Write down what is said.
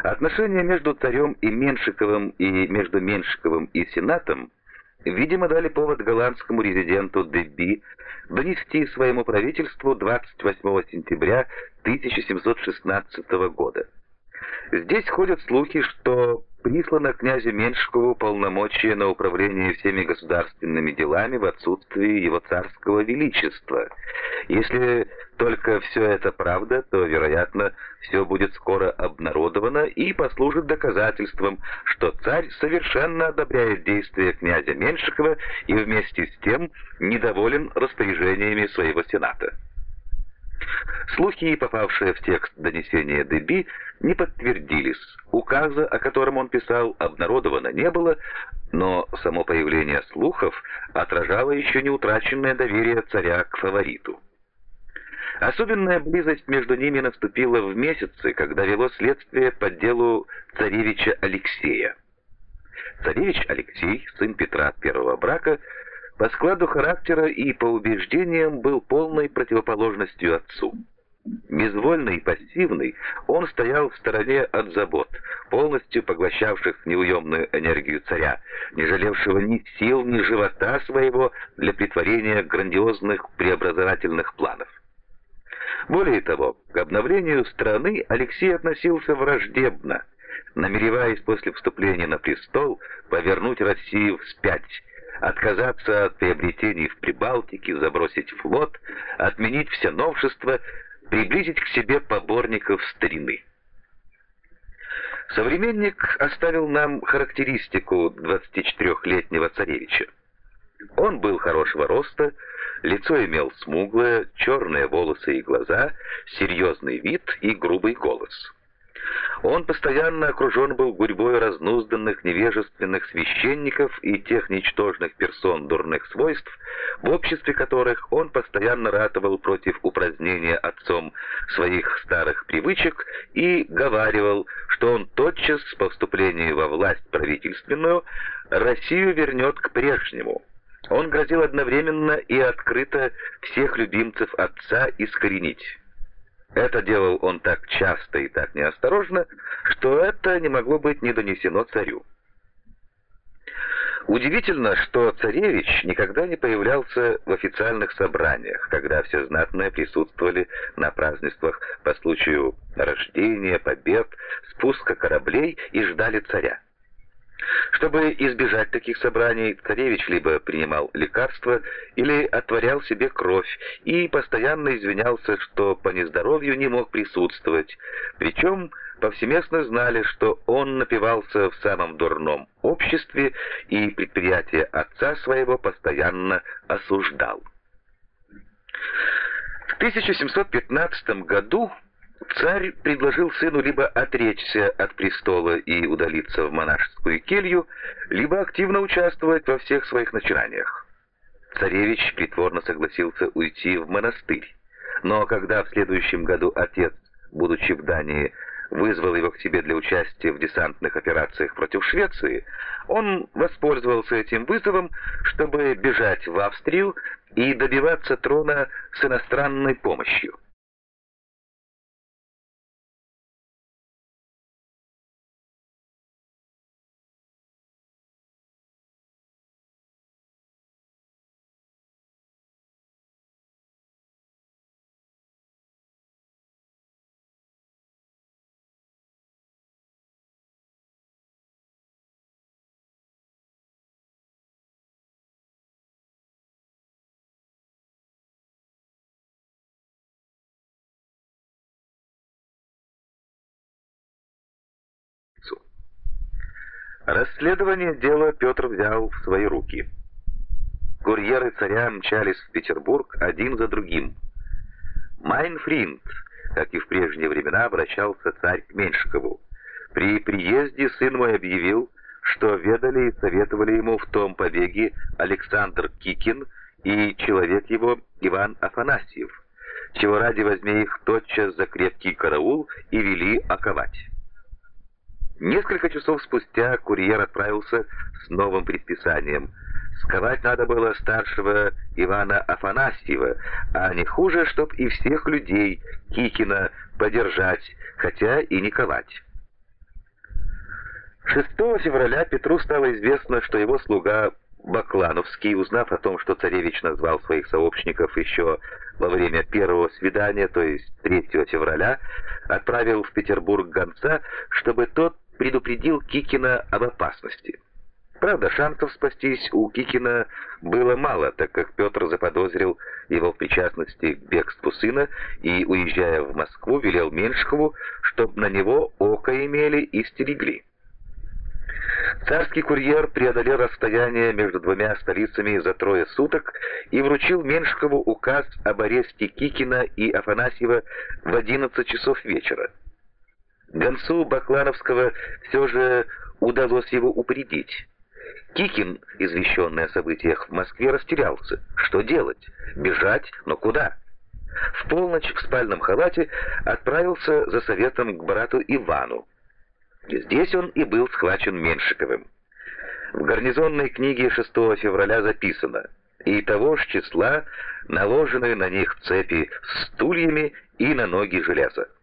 Отношения между царем и Меншиковым и между Меншиковым и Сенатом, видимо, дали повод голландскому резиденту Дебби донести своему правительству 28 сентября 1716 года. Здесь ходят слухи, что прислано князю Меншикову полномочия на управление всеми государственными делами в отсутствии его царского величества. Если только все это правда, то, вероятно, все будет скоро обнародовано и послужит доказательством, что царь совершенно одобряет действия князя Меншикова и вместе с тем недоволен распоряжениями своего сената. Слухи, попавшие в текст донесения Дебби, не подтвердились. Указа, о котором он писал, обнародовано не было, но само появление слухов отражало еще не утраченное доверие царя к фавориту. Особенная близость между ними наступила в месяцы, когда вело следствие по делу царевича Алексея. Царевич Алексей, сын Петра от первого брака, по складу характера и по убеждениям был полной противоположностью отцу. Безвольный и пассивный, он стоял в стороне от забот, полностью поглощавших неуемную энергию царя, не жалевшего ни сил, ни живота своего для претворения грандиозных преобразовательных планов. Более того, к обновлению страны Алексей относился враждебно, намереваясь после вступления на престол повернуть Россию вспять, отказаться от приобретений в Прибалтике, забросить флот, отменить все новшества, приблизить к себе поборников старины. Современник оставил нам характеристику 24-летнего царевича. Он был хорошего роста, лицо имел смуглое, черные волосы и глаза, серьезный вид и грубый голос. Он постоянно окружен был гурьбой разнузданных невежественных священников и тех ничтожных персон дурных свойств, в обществе которых он постоянно ратовал против упразднения отцом своих старых привычек и говаривал, что он тотчас по вступлении во власть правительственную Россию вернет к прежнему. Он грозил одновременно и открыто всех любимцев отца искоренить. Это делал он так часто и так неосторожно, что это не могло быть не донесено царю. Удивительно, что царевич никогда не появлялся в официальных собраниях, когда все знатные присутствовали на празднествах по случаю рождения, побед, спуска кораблей и ждали царя. Чтобы избежать таких собраний, царевич либо принимал лекарства, или отворял себе кровь, и постоянно извинялся, что по нездоровью не мог присутствовать. Причем повсеместно знали, что он напивался в самом дурном обществе и предприятия отца своего постоянно осуждал. В 1715 году царь предложил сыну либо отречься от престола и удалиться в монашескую келью, либо активно участвовать во всех своих начинаниях. Царевич притворно согласился уйти в монастырь, но когда в следующем году отец, будучи в Дании, вызвал его к себе для участия в десантных операциях против Швеции, он воспользовался этим вызовом, чтобы бежать в Австрию и добиваться трона с иностранной помощью. Расследование дела Петр взял в свои руки. Курьеры царя мчались в Петербург один за другим. «Майн фринд», как и в прежние времена, обращался царь к Меншикову. При приезде сын мой объявил, что ведали и советовали ему в том побеге Александр Кикин и человек его Иван Афанасьев, чего ради возьми их тотчас за крепкий караул и вели оковать. Несколько часов спустя курьер отправился с новым предписанием. Сковать надо было старшего Ивана Афанасьева, а не хуже, чтоб и всех людей Кикина подержать, хотя и не ковать. 6 февраля Петру стало известно, что его слуга Баклановский, узнав о том, что царевич назвал своих сообщников еще во время первого свидания, то есть 3 февраля, отправил в Петербург гонца, чтобы тот предупредил Кикина об опасности. Правда, шансов спастись у Кикина было мало, так как Петр заподозрил его в причастности к бегству сына и, уезжая в Москву, велел Меньшикову, чтоб на него око имели и стерегли. Царский курьер преодолел расстояние между двумя столицами за 3 суток и вручил Меньшикову указ об аресте Кикина и Афанасьева в 11 часов вечера. Гонцу Баклановского все же удалось его упредить. Кикин, извещенный о событиях в Москве, растерялся. Что делать? Бежать? Но куда? В полночь в спальном халате отправился за советом к брату Ивану. Здесь он и был схвачен Меньшиковым. В гарнизонной книге 6 февраля записано: «И того ж числа наложены на них цепи с стульями и на ноги железа».